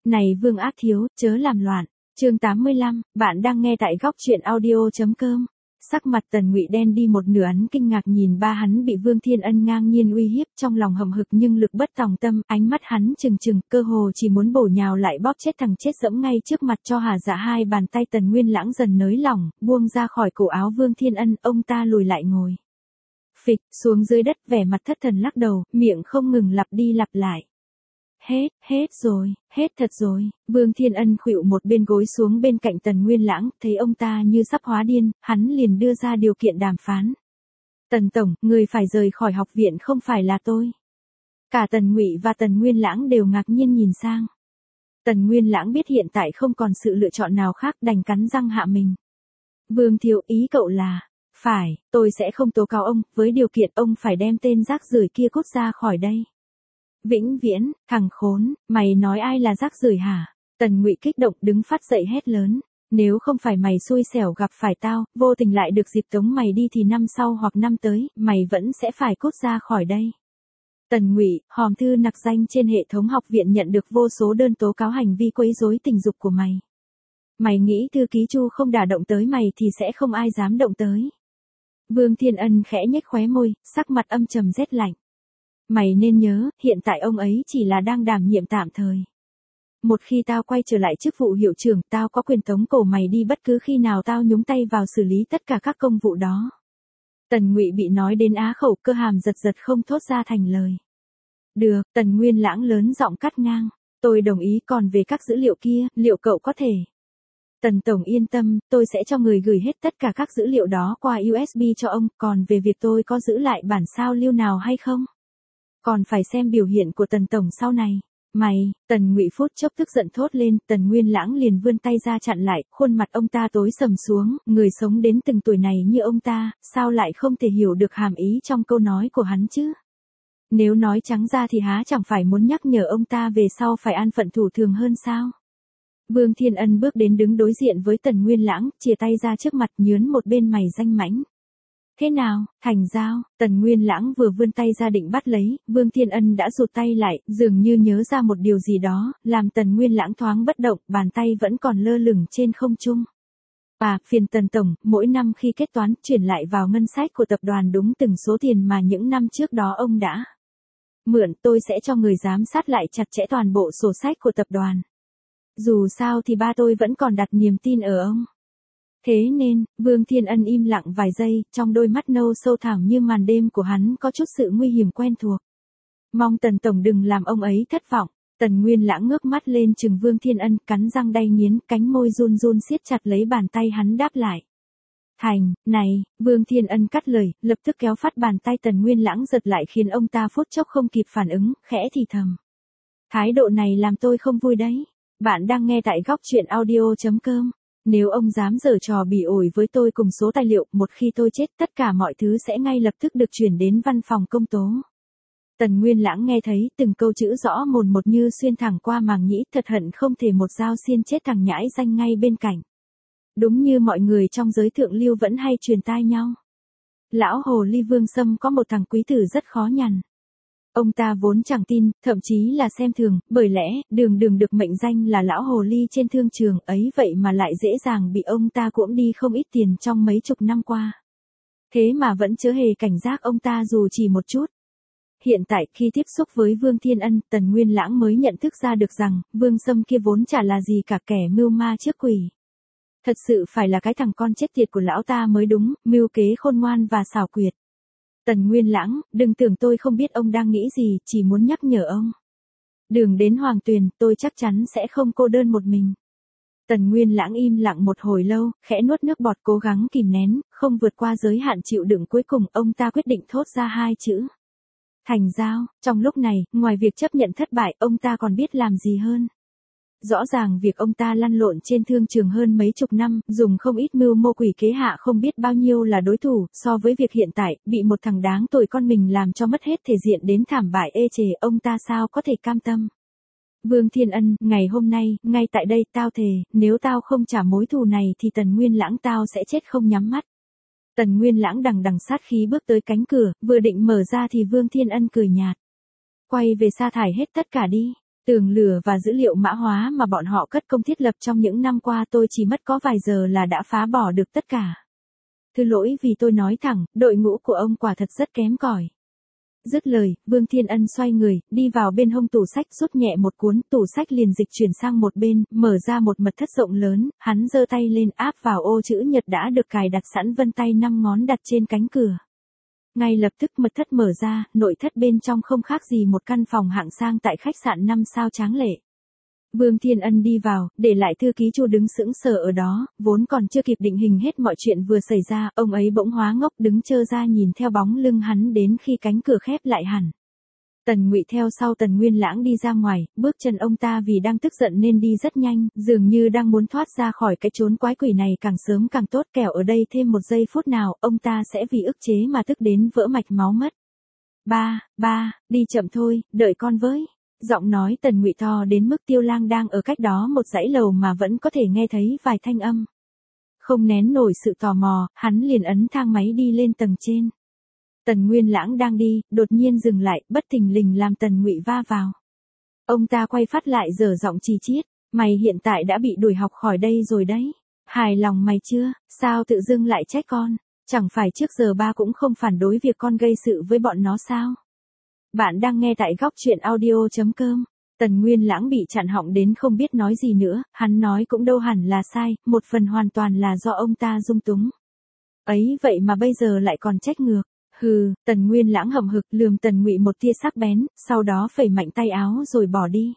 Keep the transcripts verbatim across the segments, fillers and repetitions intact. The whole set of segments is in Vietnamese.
Này Vương Ác Thiếu, chớ làm loạn. Chương tám mươi lăm, bạn đang nghe tại góc truyện audio chấm com. Sắc mặt Tần Ngụy đen đi một nửa, hắn kinh ngạc nhìn ba hắn bị Vương Thiên Ân ngang nhiên uy hiếp, trong lòng hậm hực nhưng lực bất tòng tâm, ánh mắt hắn trừng trừng, cơ hồ chỉ muốn bổ nhào lại bóp chết thằng chết dẫm ngay trước mặt cho hà dạ. Hai bàn tay Tần Nguyên Lãng dần nới lỏng, buông ra khỏi cổ áo Vương Thiên Ân, ông ta lùi lại ngồi. Phịch, xuống dưới đất, vẻ mặt thất thần lắc đầu, miệng không ngừng lặp đi lặp lại. Hết, hết rồi, hết thật rồi. Vương Thiên Ân khuỵu một bên gối xuống bên cạnh Tần Nguyên Lãng, thấy ông ta như sắp hóa điên, hắn liền đưa ra điều kiện đàm phán. Tần Tổng, người phải rời khỏi học viện không phải là tôi. Cả Tần Ngụy và Tần Nguyên Lãng đều ngạc nhiên nhìn sang. Tần Nguyên Lãng biết hiện tại không còn sự lựa chọn nào khác, đành cắn răng hạ mình. Vương Thiếu, ý cậu là, phải, tôi sẽ không tố cáo ông, với điều kiện ông phải đem tên rác rưởi kia cút ra khỏi đây. Vĩnh viễn, thằng khốn, mày nói ai là rác rưởi hả? Tần Ngụy kích động đứng phát dậy hét lớn. Nếu không phải mày xui xẻo gặp phải tao, vô tình lại được dịp tống mày đi thì năm sau hoặc năm tới, mày vẫn sẽ phải cút ra khỏi đây. Tần Ngụy, hòm thư nặc danh trên hệ thống học viện nhận được vô số đơn tố cáo hành vi quấy rối tình dục của mày. Mày nghĩ thư ký Chu không đả động tới mày thì sẽ không ai dám động tới. Vương Thiên Ân khẽ nhếch khóe môi, sắc mặt âm trầm rét lạnh. Mày nên nhớ, hiện tại ông ấy chỉ là đang đảm nhiệm tạm thời. Một khi tao quay trở lại chức vụ hiệu trưởng, tao có quyền tống cổ mày đi bất cứ khi nào tao nhúng tay vào xử lý tất cả các công vụ đó. Tần Ngụy bị nói đến á khẩu, cơ hàm giật giật không thốt ra thành lời. Được, Tần Nguyên Lãng lớn giọng cắt ngang. Tôi đồng ý, còn về các dữ liệu kia, liệu cậu có thể? Tần Tổng yên tâm, tôi sẽ cho người gửi hết tất cả các dữ liệu đó qua u ét bê cho ông, còn về việc tôi có giữ lại bản sao lưu nào hay không? Còn phải xem biểu hiện của Tần Tổng sau này. Mày, Tần Ngụy phút chốc tức giận thốt lên, Tần Nguyên Lãng liền vươn tay ra chặn lại, khuôn mặt ông ta tối sầm xuống, người sống đến từng tuổi này như ông ta, sao lại không thể hiểu được hàm ý trong câu nói của hắn chứ? Nếu nói trắng ra thì há chẳng phải muốn nhắc nhở ông ta về sau phải an phận thủ thường hơn sao? Vương Thiên Ân bước đến đứng đối diện với Tần Nguyên Lãng, chìa tay ra trước mặt nhướn một bên mày danh mãnh. Thế nào, thành giao? Tần Nguyên Lãng vừa vươn tay ra định bắt lấy, Vương Thiên Ân đã rụt tay lại, dường như nhớ ra một điều gì đó, làm Tần Nguyên Lãng thoáng bất động, bàn tay vẫn còn lơ lửng trên không trung. À, phiền Tần Tổng, mỗi năm khi kết toán, chuyển lại vào ngân sách của tập đoàn đúng từng số tiền mà những năm trước đó ông đã mượn, tôi sẽ cho người giám sát lại chặt chẽ toàn bộ sổ sách của tập đoàn. Dù sao thì ba tôi vẫn còn đặt niềm tin ở ông. Thế nên, Vương Thiên Ân im lặng vài giây, trong đôi mắt nâu sâu thẳm như màn đêm của hắn có chút sự nguy hiểm quen thuộc. Mong Tần Tổng đừng làm ông ấy thất vọng. Tần Nguyên Lãng ngước mắt lên chừng Vương Thiên Ân, cắn răng đay nghiến, cánh môi run run siết chặt lấy bàn tay hắn đáp lại. Thành, này, Vương Thiên Ân cắt lời, lập tức kéo phát bàn tay Tần Nguyên Lãng giật lại khiến ông ta phút chốc không kịp phản ứng, khẽ thì thầm. Thái độ này làm tôi không vui đấy. Bạn đang nghe tại góc truyện audio chấm com. Nếu ông dám giở trò bỉ ổi với tôi cùng số tài liệu, một khi tôi chết, tất cả mọi thứ sẽ ngay lập tức được chuyển đến văn phòng công tố. Tần Nguyên Lãng nghe thấy từng câu chữ rõ mồn một như xuyên thẳng qua màng nhĩ, thật hận không thể một dao xiên chết thằng nhãi danh ngay bên cạnh. Đúng như mọi người trong giới thượng lưu vẫn hay truyền tai nhau. Lão hồ ly Vương Sâm có một thằng quý tử rất khó nhằn. Ông ta vốn chẳng tin, thậm chí là xem thường, bởi lẽ, đường đường được mệnh danh là lão hồ ly trên thương trường ấy vậy mà lại dễ dàng bị ông ta cuỗm đi không ít tiền trong mấy chục năm qua. Thế mà vẫn chớ hề cảnh giác ông ta dù chỉ một chút. Hiện tại khi tiếp xúc với Vương Thiên Ân, Tần Nguyên Lãng mới nhận thức ra được rằng, Vương Sâm kia vốn chả là gì cả kẻ mưu ma trước quỷ. Thật sự phải là cái thằng con chết tiệt của lão ta mới đúng, mưu kế khôn ngoan và xảo quyệt. Tần Nguyên Lãng, đừng tưởng tôi không biết ông đang nghĩ gì, chỉ muốn nhắc nhở ông. Đường đến Hoàng Tuyền, tôi chắc chắn sẽ không cô đơn một mình. Tần Nguyên Lãng im lặng một hồi lâu, khẽ nuốt nước bọt cố gắng kìm nén, không vượt qua giới hạn chịu đựng, cuối cùng ông ta quyết định thốt ra hai chữ. Thành giao. Trong lúc này, ngoài việc chấp nhận thất bại, ông ta còn biết làm gì hơn. Rõ ràng việc ông ta lăn lộn trên thương trường hơn mấy chục năm, dùng không ít mưu mô quỷ kế hạ không biết bao nhiêu là đối thủ, so với việc hiện tại, bị một thằng đáng tội con mình làm cho mất hết thể diện đến thảm bại ê chề, ông ta sao có thể cam tâm. Vương Thiên Ân, ngày hôm nay, ngay tại đây, tao thề, nếu tao không trả mối thù này thì Tần Nguyên Lãng tao sẽ chết không nhắm mắt. Tần Nguyên Lãng đằng đằng sát khí bước tới cánh cửa, vừa định mở ra thì Vương Thiên Ân cười nhạt. Quay về sa thải hết tất cả đi. Tường lửa và dữ liệu mã hóa mà bọn họ cất công thiết lập trong những năm qua tôi chỉ mất có vài giờ là đã phá bỏ được tất cả. Thứ lỗi vì tôi nói thẳng, đội ngũ của ông quả thật rất kém cỏi. Dứt lời, Vương Thiên Ân xoay người, đi vào bên hông tủ sách rút nhẹ một cuốn, tủ sách liền dịch chuyển sang một bên, mở ra một mật thất rộng lớn, hắn giơ tay lên áp vào ô chữ nhật đã được cài đặt sẵn vân tay năm ngón đặt trên cánh cửa. Ngay lập tức mật thất mở ra, nội thất bên trong không khác gì một căn phòng hạng sang tại khách sạn năm sao tráng lệ. Vương Thiên Ân đi vào, để lại thư ký Chu đứng sững sờ ở đó, vốn còn chưa kịp định hình hết mọi chuyện vừa xảy ra, ông ấy bỗng hóa ngốc đứng trơ ra nhìn theo bóng lưng hắn đến khi cánh cửa khép lại hẳn. Tần Ngụy theo sau Tần Nguyên Lãng đi ra ngoài, bước chân ông ta vì đang tức giận nên đi rất nhanh, dường như đang muốn thoát ra khỏi cái chốn quái quỷ này càng sớm càng tốt, kẻo ở đây thêm một giây phút nào, ông ta sẽ vì ức chế mà tức đến vỡ mạch máu mất. Ba, ba, đi chậm thôi, đợi con với. Giọng nói Tần Ngụy to đến mức Tiêu Lang đang ở cách đó một dãy lầu mà vẫn có thể nghe thấy vài thanh âm. Không nén nổi sự tò mò, hắn liền ấn thang máy đi lên tầng trên. Tần Nguyên Lãng đang đi, đột nhiên dừng lại, bất thình lình làm Tần Ngụy va vào. Ông ta quay phát lại dở giọng chi chiết, mày hiện tại đã bị đuổi học khỏi đây rồi đấy. Hài lòng mày chưa, sao tự dưng lại trách con, chẳng phải trước giờ ba cũng không phản đối việc con gây sự với bọn nó sao? Bạn đang nghe tại góc truyện audio chấm com. Tần Nguyên Lãng bị chặn họng đến không biết nói gì nữa, hắn nói cũng đâu hẳn là sai, một phần hoàn toàn là do ông ta dung túng. Ấy vậy mà bây giờ lại còn trách ngược. Hừ, Tần Nguyên Lãng hậm hực lườm Tần Ngụy một tia sắc bén, sau đó phẩy mạnh tay áo rồi bỏ đi.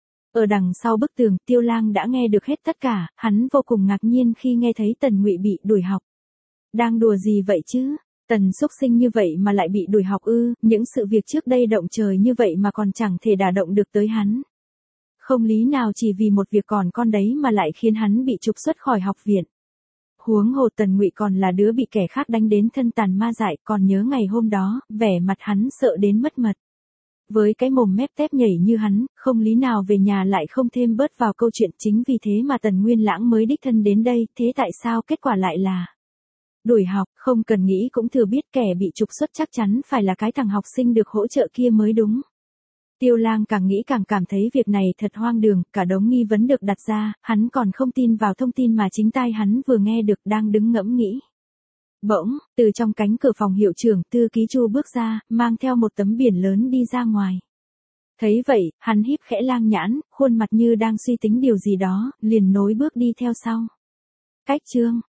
Ở đằng sau bức tường, Tiêu Lang đã nghe được hết tất cả, hắn vô cùng ngạc nhiên khi nghe thấy Tần Ngụy bị đuổi học. Đang đùa gì vậy chứ? Tần xúc sinh như vậy mà lại bị đuổi học ư, những sự việc trước đây động trời như vậy mà còn chẳng thể đả động được tới hắn. Không lý nào chỉ vì một việc còn con đấy mà lại khiến hắn bị trục xuất khỏi học viện. Huống hồ Tần Ngụy còn là đứa bị kẻ khác đánh đến thân tàn ma dại, còn nhớ ngày hôm đó, vẻ mặt hắn sợ đến mất mật. Với cái mồm mép tép nhảy như hắn, không lý nào về nhà lại không thêm bớt vào câu chuyện, chính vì thế mà Tần Nguyên Lãng mới đích thân đến đây, thế tại sao kết quả lại là đuổi học, không cần nghĩ cũng thừa biết kẻ bị trục xuất chắc chắn phải là cái thằng học sinh được hỗ trợ kia mới đúng. Tiêu Lang càng nghĩ càng cảm thấy việc này thật hoang đường, cả đống nghi vấn được đặt ra, hắn còn không tin vào thông tin mà chính tai hắn vừa nghe được, đang đứng ngẫm nghĩ. Bỗng, từ trong cánh cửa phòng hiệu trưởng, thư ký Chu bước ra, mang theo một tấm biển lớn đi ra ngoài. Thấy vậy, hắn híp khẽ lang nhãn, khuôn mặt như đang suy tính điều gì đó, liền nối bước đi theo sau. Cách chương